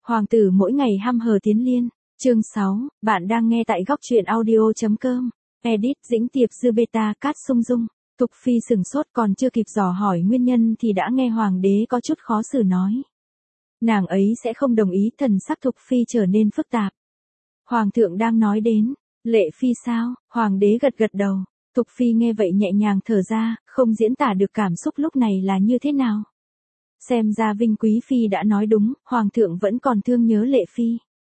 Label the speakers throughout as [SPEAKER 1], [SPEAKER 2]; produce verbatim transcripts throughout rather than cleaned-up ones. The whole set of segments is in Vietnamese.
[SPEAKER 1] Hoàng tử mỗi ngày hăm hờ tiến liên. Chương sáu, bạn đang nghe tại góc truyện audio.com. Edit Dĩnh Tiệp Dư Beta Cát Sung Dung. Thục Phi sừng sốt còn chưa kịp dò hỏi nguyên nhân thì đã nghe hoàng đế có chút khó xử nói. Nàng ấy sẽ không đồng ý, thần sắc Thục Phi trở nên phức tạp. Hoàng thượng đang nói đến, Lệ Phi sao? Hoàng đế gật gật đầu. Thục Phi nghe vậy nhẹ nhàng thở ra, không diễn tả được cảm xúc lúc này là như thế nào. Xem ra Vinh Quý Phi đã nói đúng, Hoàng thượng vẫn còn thương nhớ Lệ Phi.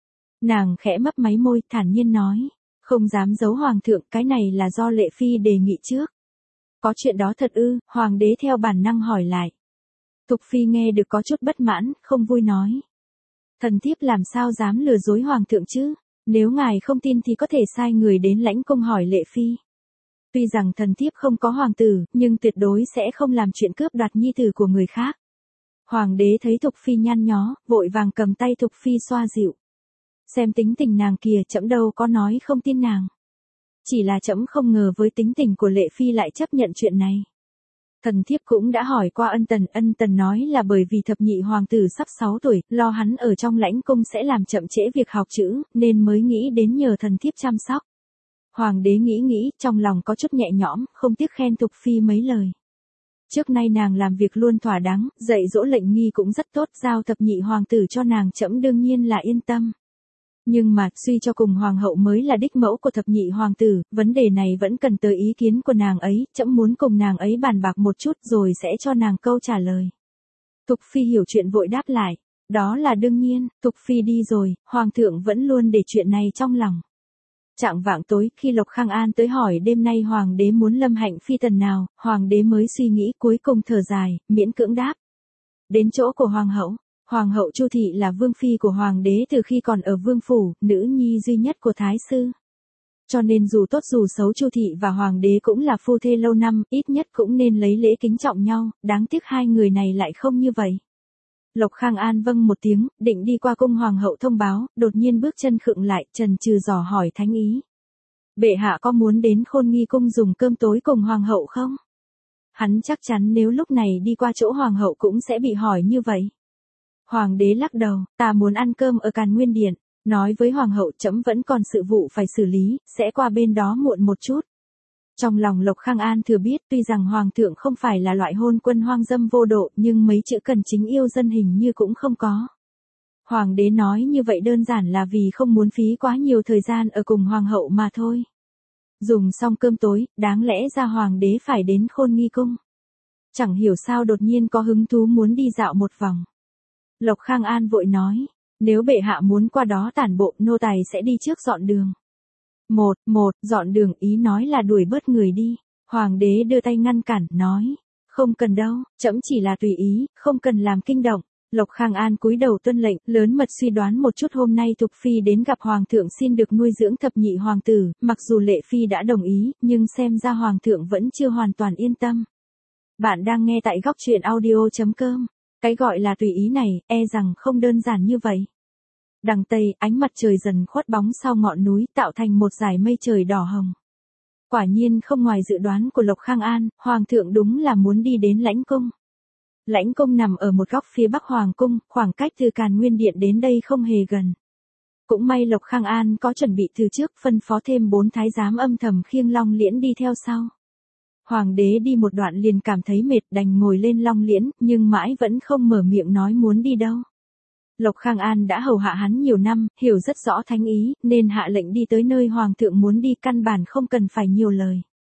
[SPEAKER 1] Nàng khẽ mấp máy môi, thản nhiên nói, không dám giấu Hoàng thượng, cái này là do Lệ Phi đề nghị trước. Có chuyện đó thật ư? Hoàng đế theo bản năng hỏi lại. Thục Phi nghe được có chút bất mãn, không vui nói. Thần thiếp làm sao dám lừa dối Hoàng thượng chứ? Nếu ngài không tin thì có thể sai người đến lãnh cung hỏi Lệ Phi. Tuy rằng thần thiếp không có hoàng tử, nhưng tuyệt đối sẽ không làm chuyện cướp đoạt nhi tử của người khác. Hoàng đế thấy Thục Phi nhăn nhó, vội vàng cầm tay Thục Phi xoa dịu. Xem tính tình nàng kìa, trẫm đâu có nói không tin nàng. Chỉ là trẫm không ngờ với tính tình của Lệ Phi lại chấp nhận chuyện này. Thần thiếp cũng đã hỏi qua ân tần, ân tần nói là bởi vì thập nhị hoàng tử sắp sáu tuổi, lo hắn ở trong lãnh cung sẽ làm chậm trễ việc học chữ, nên mới nghĩ đến nhờ thần thiếp chăm sóc. Hoàng đế nghĩ nghĩ, trong lòng có chút nhẹ nhõm, không tiếc khen Thục Phi mấy lời. Trước nay nàng làm việc luôn thỏa đáng, dạy dỗ lệnh nghi cũng rất tốt, giao thập nhị hoàng tử cho nàng trẫm đương nhiên là yên tâm. Nhưng mà, suy cho cùng hoàng hậu mới là đích mẫu của thập nhị hoàng tử, vấn đề này vẫn cần tới ý kiến của nàng ấy, trẫm muốn cùng nàng ấy bàn bạc một chút rồi sẽ cho nàng câu trả lời. Thục Phi hiểu chuyện vội đáp lại, đó là đương nhiên. Thục Phi đi rồi, hoàng thượng vẫn luôn để chuyện này trong lòng. Chạng vạng tối, khi Lộc Khang An tới hỏi đêm nay hoàng đế muốn lâm hạnh phi tần nào, hoàng đế mới suy nghĩ, cuối cùng thở dài, miễn cưỡng đáp. Đến chỗ của hoàng hậu. Hoàng hậu Chu Thị là vương phi của hoàng đế từ khi còn ở vương phủ, nữ nhi duy nhất của thái sư. Cho nên dù tốt dù xấu Chu Thị và hoàng đế cũng là phu thê lâu năm, ít nhất cũng nên lấy lễ kính trọng nhau, đáng tiếc hai người này lại không như vậy. Lộc Khang An vâng một tiếng, định đi qua cung hoàng hậu thông báo, đột nhiên bước chân khựng lại, chần chừ dò hỏi thánh ý. Bệ hạ có muốn đến Khôn Nghi cung dùng cơm tối cùng hoàng hậu không? Hắn chắc chắn nếu lúc này đi qua chỗ hoàng hậu cũng sẽ bị hỏi như vậy. Hoàng đế lắc đầu, ta muốn ăn cơm ở Càn Nguyên Điện, nói với hoàng hậu trẫm vẫn còn sự vụ phải xử lý, sẽ qua bên đó muộn một chút. Trong lòng Lộc Khang An thừa biết, tuy rằng hoàng thượng không phải là loại hôn quân hoang dâm vô độ, nhưng mấy chữ cần chính yêu dân hình như cũng không có. Hoàng đế nói như vậy đơn giản là vì không muốn phí quá nhiều thời gian ở cùng hoàng hậu mà thôi. Dùng xong cơm tối, đáng lẽ ra hoàng đế phải đến Khôn Nghi cung. Chẳng hiểu sao đột nhiên có hứng thú muốn đi dạo một vòng. Lộc Khang An vội nói, nếu bệ hạ muốn qua đó tản bộ, nô tài sẽ đi trước dọn đường. Một, một, dọn đường ý nói là đuổi bớt người đi. Hoàng đế đưa tay ngăn cản, nói, không cần đâu, trẫm chỉ là tùy ý, không cần làm kinh động. Lộc Khang An cúi đầu tuân lệnh, lớn mật suy đoán một chút hôm nay Thục Phi đến gặp hoàng thượng xin được nuôi dưỡng thập nhị hoàng tử, mặc dù Lệ Phi đã đồng ý, nhưng xem ra hoàng thượng vẫn chưa hoàn toàn yên tâm. Bạn đang nghe tại góc truyện audio.com. Cái gọi là tùy ý này, e rằng không đơn giản như vậy. Đằng Tây, ánh mặt trời dần khuất bóng sau ngọn núi, tạo thành một dải mây trời đỏ hồng. Quả nhiên không ngoài dự đoán của Lộc Khang An, hoàng thượng đúng là muốn đi đến lãnh cung. Lãnh cung nằm ở một góc phía bắc hoàng cung, khoảng cách từ Càn Nguyên Điện đến đây không hề gần. Cũng may Lộc Khang An có chuẩn bị từ trước, phân phó thêm bốn thái giám âm thầm khiêng Long Liễn đi theo sau. Hoàng đế đi một đoạn liền cảm thấy mệt, đành ngồi lên Long Liễn, nhưng mãi vẫn không mở miệng nói muốn đi đâu. Lộc Khang An đã hầu hạ hắn nhiều năm, hiểu rất rõ thánh ý, nên hạ lệnh đi tới nơi hoàng thượng muốn đi, căn bản không cần phải nhiều lời.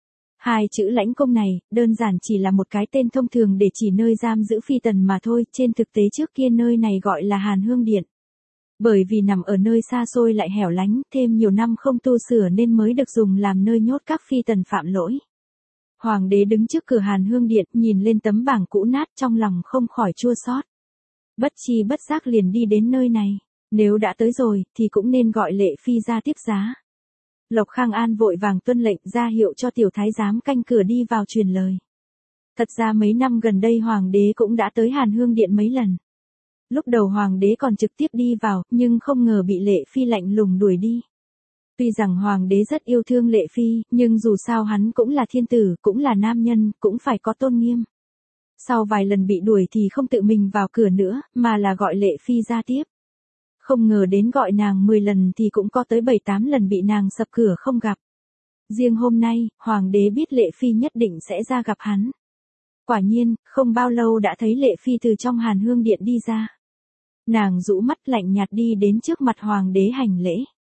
[SPEAKER 1] Hai chữ lãnh cung này, đơn giản chỉ là một cái tên thông thường để chỉ nơi giam giữ phi tần mà thôi, trên thực tế trước kia nơi này gọi là Hàn Hương Điện. Bởi vì nằm ở nơi xa xôi lại hẻo lánh, thêm nhiều năm không tu sửa nên mới được dùng làm nơi nhốt các phi tần phạm lỗi. Hoàng đế đứng trước cửa Hàn Hương Điện, nhìn lên tấm bảng cũ nát, trong lòng không khỏi chua xót. Bất chi bất giác liền đi đến nơi này, nếu đã tới rồi, thì cũng nên gọi Lệ Phi ra tiếp giá. Lộc Khang An vội vàng tuân lệnh, ra hiệu cho tiểu thái giám canh cửa đi vào truyền lời. Thật ra mấy năm gần đây hoàng đế cũng đã tới Hàn Hương Điện mấy lần. Lúc đầu hoàng đế còn trực tiếp đi vào, nhưng không ngờ bị Lệ Phi lạnh lùng đuổi đi. Tuy rằng hoàng đế rất yêu thương Lệ Phi, nhưng dù sao hắn cũng là thiên tử, cũng là nam nhân, cũng phải có tôn nghiêm. Sau vài lần bị đuổi thì không tự mình vào cửa nữa, mà là gọi Lệ Phi ra tiếp. Không ngờ đến gọi nàng mười lần thì cũng có tới bảy tám lần bị nàng sập cửa không gặp. Riêng hôm nay, hoàng đế biết Lệ Phi nhất định sẽ ra gặp hắn. Quả nhiên, không bao lâu đã thấy Lệ Phi từ trong Hàn Hương Điện đi ra. Nàng rũ mắt lạnh nhạt đi đến trước mặt hoàng đế hành lễ.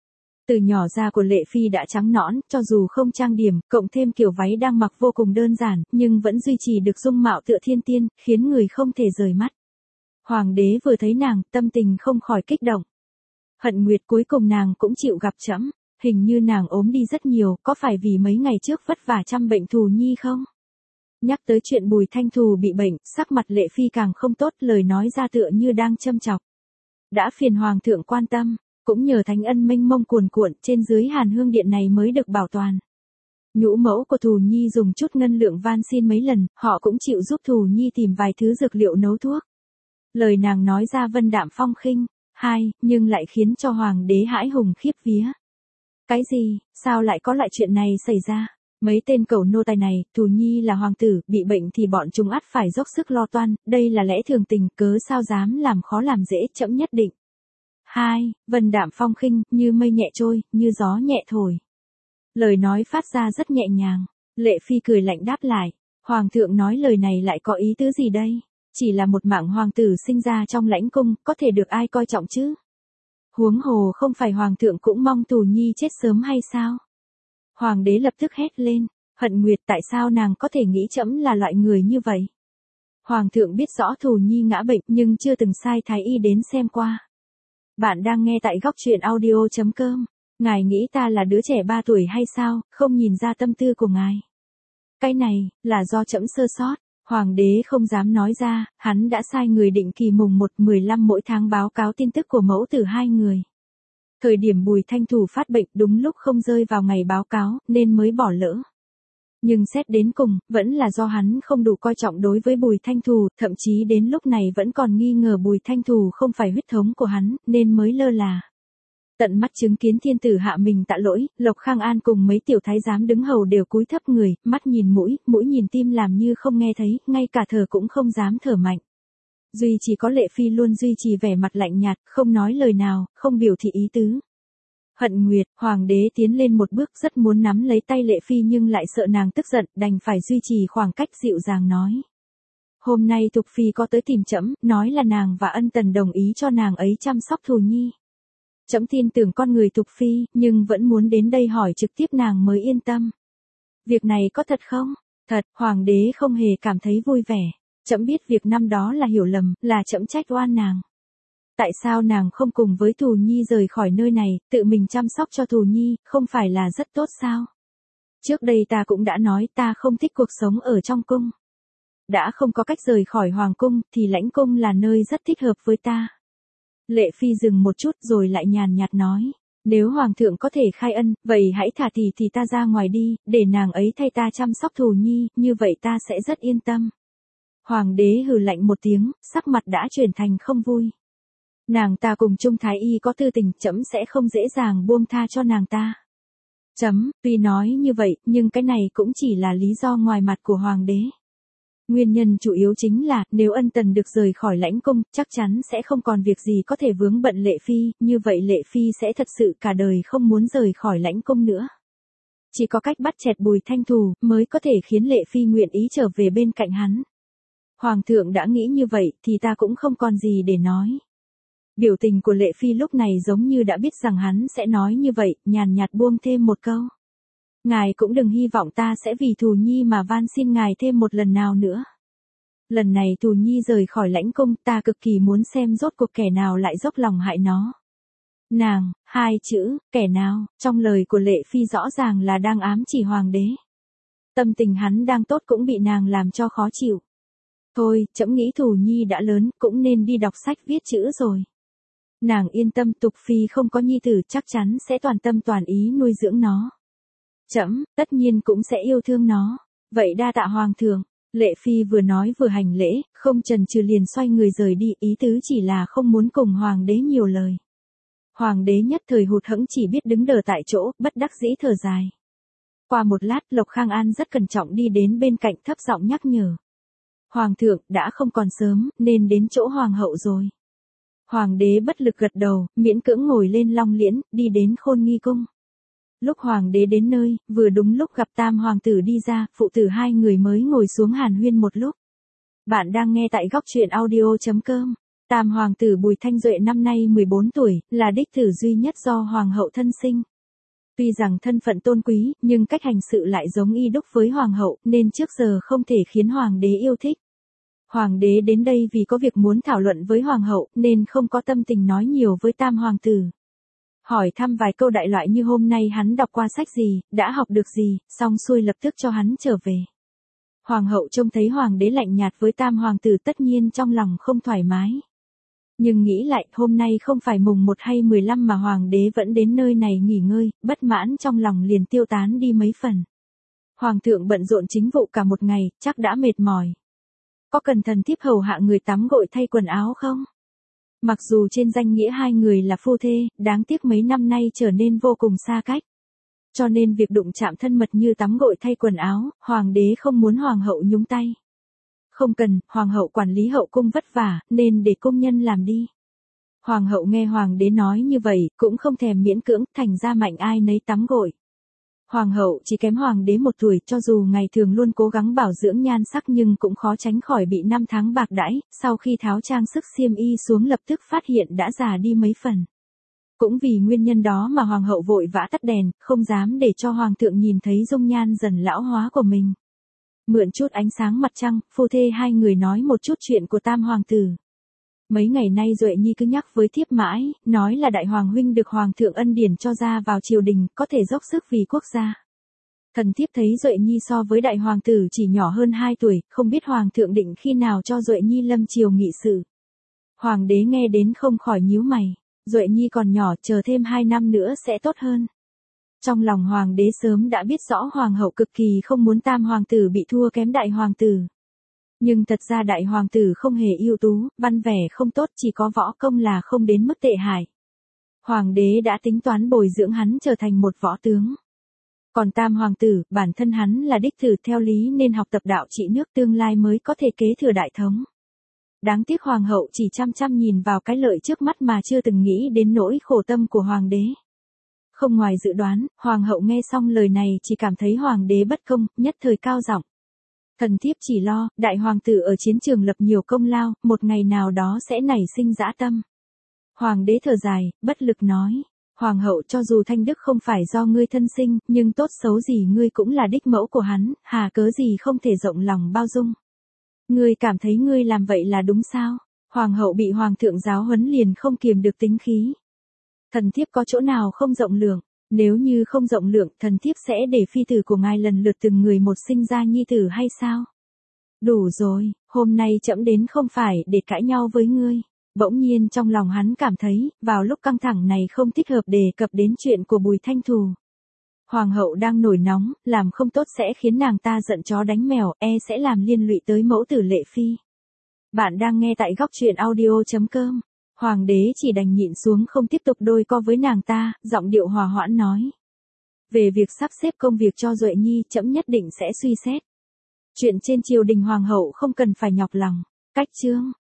[SPEAKER 1] Từ nhỏ da của Lệ Phi đã trắng nõn, cho dù không trang điểm, cộng thêm kiểu váy đang mặc vô cùng đơn giản, nhưng vẫn duy trì được dung mạo tựa thiên tiên, khiến người không thể rời mắt. Hoàng đế vừa thấy nàng, tâm tình không khỏi kích động. Hận Nguyệt, cuối cùng nàng cũng chịu gặp trẫm, hình như nàng ốm đi rất nhiều, có phải vì mấy ngày trước vất vả chăm bệnh Thù Nhi không? Nhắc tới chuyện Bùi Thanh Thù bị bệnh, sắc mặt Lệ Phi càng không tốt, lời nói ra tựa như đang châm chọc. Đã phiền hoàng thượng quan tâm, cũng nhờ thánh ân mênh mông cuồn cuộn trên dưới Hàn Hương Điện này mới được bảo toàn. Nhũ mẫu của Thù Nhi dùng chút ngân lượng van xin mấy lần, họ cũng chịu giúp Thù Nhi tìm vài thứ dược liệu nấu thuốc. Lời nàng nói ra vân đạm phong khinh, hai, nhưng lại khiến cho hoàng đế hãi hùng khiếp vía. Cái gì, sao lại có loại chuyện này xảy ra? Mấy tên cẩu nô tài này, Thù Nhi là hoàng tử, bị bệnh thì bọn chúng ắt phải dốc sức lo toan, đây là lẽ thường tình, cớ sao dám làm khó làm dễ, trẫm nhất định. Hai, vân đạm phong khinh, như mây nhẹ trôi, như gió nhẹ thổi. Lời nói phát ra rất nhẹ nhàng, Lệ Phi cười lạnh đáp lại, hoàng thượng nói lời này lại có ý tứ gì đây? Chỉ là một mạng hoàng tử sinh ra trong lãnh cung, có thể được ai coi trọng chứ? Huống hồ không phải hoàng thượng cũng mong Thù Nhi chết sớm hay sao? Hoàng đế lập tức hét lên, Hận Nguyệt, tại sao nàng có thể nghĩ trẫm là loại người như vậy? Hoàng thượng biết rõ Thù Nhi ngã bệnh nhưng chưa từng sai thái y đến xem qua. Bạn đang nghe tại góc truyện audio chấm com. Ngài nghĩ ta là đứa trẻ ba tuổi hay sao, không nhìn ra tâm tư của ngài? Cái này, là do trẫm sơ sót. Hoàng đế không dám nói ra, hắn đã sai người định kỳ mùng một mười lăm mỗi tháng báo cáo tin tức của mẫu tử hai người. Thời điểm Bùi Thanh Thù phát bệnh đúng lúc không rơi vào ngày báo cáo, nên mới bỏ lỡ. Nhưng xét đến cùng, vẫn là do hắn không đủ coi trọng đối với Bùi Thanh Thù, thậm chí đến lúc này vẫn còn nghi ngờ Bùi Thanh Thù không phải huyết thống của hắn, nên mới lơ là. Tận mắt chứng kiến thiên tử hạ mình tạ lỗi, Lộc Khang An cùng mấy tiểu thái giám đứng hầu đều cúi thấp người, mắt nhìn mũi, mũi nhìn tim làm như không nghe thấy, ngay cả thở cũng không dám thở mạnh. Duy chỉ có Lệ Phi luôn duy trì vẻ mặt lạnh nhạt, không nói lời nào, không biểu thị ý tứ. Hận Nguyệt, hoàng đế tiến lên một bước rất muốn nắm lấy tay Lệ Phi nhưng lại sợ nàng tức giận, đành phải duy trì khoảng cách dịu dàng nói. Hôm nay Thục Phi có tới tìm trẫm, nói là nàng và Ân Tần đồng ý cho nàng ấy chăm sóc Thù Nhi. Trẫm tin tưởng con người Thục Phi, nhưng vẫn muốn đến đây hỏi trực tiếp nàng mới yên tâm. Việc này có thật không? Thật, hoàng đế không hề cảm thấy vui vẻ. Trẫm biết việc năm đó là hiểu lầm, là trẫm trách oan nàng. Tại sao nàng không cùng với Thù Nhi rời khỏi nơi này, tự mình chăm sóc cho Thù Nhi, không phải là rất tốt sao? Trước đây ta cũng đã nói ta không thích cuộc sống ở trong cung. Đã không có cách rời khỏi hoàng cung, thì lãnh cung là nơi rất thích hợp với ta. Lệ Phi dừng một chút rồi lại nhàn nhạt nói. Nếu hoàng thượng có thể khai ân, vậy hãy thả thì thì ta ra ngoài đi, để nàng ấy thay ta chăm sóc Thù Nhi, như vậy ta sẽ rất yên tâm. Hoàng đế hừ lạnh một tiếng, sắc mặt đã chuyển thành không vui. Nàng ta cùng Trung Thái Y có tư tình, trẫm sẽ không dễ dàng buông tha cho nàng ta. Chấm, tuy nói như vậy, nhưng cái này cũng chỉ là lý do ngoài mặt của hoàng đế. Nguyên nhân chủ yếu chính là, nếu Ân Tần được rời khỏi lãnh cung, chắc chắn sẽ không còn việc gì có thể vướng bận Lệ Phi, như vậy Lệ Phi sẽ thật sự cả đời không muốn rời khỏi lãnh cung nữa. Chỉ có cách bắt chẹt Bùi Thanh Thù, mới có thể khiến Lệ Phi nguyện ý trở về bên cạnh hắn. Hoàng thượng đã nghĩ như vậy, thì ta cũng không còn gì để nói. Biểu tình của Lệ Phi lúc này giống như đã biết rằng hắn sẽ nói như vậy, nhàn nhạt buông thêm một câu. Ngài cũng đừng hy vọng ta sẽ vì Thù Nhi mà van xin ngài thêm một lần nào nữa. Lần này Thù Nhi rời khỏi lãnh cung, ta cực kỳ muốn xem rốt cuộc kẻ nào lại dốc lòng hại nó. Nàng, hai chữ, kẻ nào, trong lời của Lệ Phi rõ ràng là đang ám chỉ hoàng đế. Tâm tình hắn đang tốt cũng bị nàng làm cho khó chịu. Thôi, trẫm nghĩ Thù Nhi đã lớn, cũng nên đi đọc sách viết chữ rồi. Nàng yên tâm, Tục Phi không có nhi tử, chắc chắn sẽ toàn tâm toàn ý nuôi dưỡng nó. Trẫm, tất nhiên cũng sẽ yêu thương nó. Vậy đa tạ hoàng thượng. Lệ Phi vừa nói vừa hành lễ, không chần chừ liền xoay người rời đi, ý tứ chỉ là không muốn cùng hoàng đế nhiều lời. Hoàng đế nhất thời hụt hẫng chỉ biết đứng đờ tại chỗ, bất đắc dĩ thở dài. Qua một lát, Lộc Khang An rất cẩn trọng đi đến bên cạnh thấp giọng nhắc nhở. Hoàng thượng, đã không còn sớm, nên đến chỗ hoàng hậu rồi. Hoàng đế bất lực gật đầu, miễn cưỡng ngồi lên long liễn, đi đến Khôn Nghi cung. Lúc hoàng đế đến nơi, vừa đúng lúc gặp tam hoàng tử đi ra, phụ tử hai người mới ngồi xuống hàn huyên một lúc. Bạn đang nghe tại góc truyện audio.com. Tam hoàng tử Bùi Thanh Duệ năm nay mười bốn tuổi, là đích tử duy nhất do hoàng hậu thân sinh. Tuy rằng thân phận tôn quý, nhưng cách hành sự lại giống y đúc với hoàng hậu, nên trước giờ không thể khiến hoàng đế yêu thích. Hoàng đế đến đây vì có việc muốn thảo luận với hoàng hậu, nên không có tâm tình nói nhiều với tam hoàng tử. Hỏi thăm vài câu đại loại như hôm nay hắn đọc qua sách gì, đã học được gì, xong xuôi lập tức cho hắn trở về. Hoàng hậu trông thấy hoàng đế lạnh nhạt với tam hoàng tử tất nhiên trong lòng không thoải mái. Nhưng nghĩ lại hôm nay không phải mùng một hay mười lăm mà hoàng đế vẫn đến nơi này nghỉ ngơi, bất mãn trong lòng liền tiêu tán đi mấy phần. Hoàng thượng bận rộn chính vụ cả một ngày, chắc đã mệt mỏi. Có cần thần thiếp hầu hạ người tắm gội thay quần áo không? Mặc dù trên danh nghĩa hai người là phu thê, đáng tiếc mấy năm nay trở nên vô cùng xa cách. Cho nên việc đụng chạm thân mật như tắm gội thay quần áo, hoàng đế không muốn hoàng hậu nhúng tay. Không cần, hoàng hậu quản lý hậu cung vất vả, nên để công nhân làm đi. Hoàng hậu nghe hoàng đế nói như vậy, cũng không thèm miễn cưỡng, thành ra mạnh ai nấy tắm gội. Hoàng hậu chỉ kém hoàng đế một tuổi, cho dù ngày thường luôn cố gắng bảo dưỡng nhan sắc nhưng cũng khó tránh khỏi bị năm tháng bạc đãi, sau khi tháo trang sức xiêm y xuống lập tức phát hiện đã già đi mấy phần. Cũng vì nguyên nhân đó mà hoàng hậu vội vã tắt đèn, không dám để cho hoàng thượng nhìn thấy dung nhan dần lão hóa của mình. Mượn chút ánh sáng mặt trăng, phu thê hai người nói một chút chuyện của tam hoàng tử. Mấy ngày nay Duệ Nhi cứ nhắc với thiếp mãi, nói là đại hoàng huynh được hoàng thượng ân điển cho ra vào triều đình, có thể dốc sức vì quốc gia. Thần thiếp thấy Duệ Nhi so với đại hoàng tử chỉ nhỏ hơn hai tuổi, không biết hoàng thượng định khi nào cho Duệ Nhi lâm triều nghị sự. Hoàng đế nghe đến không khỏi nhíu mày, Duệ Nhi còn nhỏ, chờ thêm hai năm nữa sẽ tốt hơn. Trong lòng hoàng đế sớm đã biết rõ hoàng hậu cực kỳ không muốn tam hoàng tử bị thua kém đại hoàng tử. Nhưng thật ra đại hoàng tử không hề ưu tú, văn vẻ không tốt, chỉ có võ công là không đến mức tệ hại. Hoàng đế đã tính toán bồi dưỡng hắn trở thành một võ tướng. Còn tam hoàng tử, bản thân hắn là đích tử theo lý nên học tập đạo trị nước, tương lai mới có thể kế thừa đại thống. Đáng tiếc hoàng hậu chỉ chăm chăm nhìn vào cái lợi trước mắt mà chưa từng nghĩ đến nỗi khổ tâm của hoàng đế. Không ngoài dự đoán, hoàng hậu nghe xong lời này chỉ cảm thấy hoàng đế bất công, nhất thời cao giọng. Thần thiếp chỉ lo, đại hoàng tử ở chiến trường lập nhiều công lao, một ngày nào đó sẽ nảy sinh dã tâm. Hoàng đế thở dài, bất lực nói, hoàng hậu cho dù thanh đức không phải do ngươi thân sinh, nhưng tốt xấu gì ngươi cũng là đích mẫu của hắn, hà cớ gì không thể rộng lòng bao dung. Ngươi cảm thấy ngươi làm vậy là đúng sao? Hoàng hậu bị hoàng thượng giáo huấn liền không kiềm được tính khí. Thần thiếp có chỗ nào không rộng lượng, nếu như không rộng lượng, thần thiếp sẽ để phi tử của ngài lần lượt từng người một sinh ra nhi tử hay sao? Đủ rồi, hôm nay trẫm đến không phải để cãi nhau với ngươi. Bỗng nhiên trong lòng hắn cảm thấy, vào lúc căng thẳng này không thích hợp đề cập đến chuyện của Bùi Thanh Thù. Hoàng hậu đang nổi nóng, làm không tốt sẽ khiến nàng ta giận chó đánh mèo, e sẽ làm liên lụy tới mẫu tử Lệ Phi. Bạn đang nghe tại góc truyện audio.com. Hoàng đế chỉ đành nhịn xuống không tiếp tục đôi co với nàng ta, giọng điệu hòa hoãn nói. Về việc sắp xếp công việc cho Duệ Nhi, trẫm nhất định sẽ suy xét. Chuyện trên triều đình hoàng hậu không cần phải nhọc lòng. Cách chương.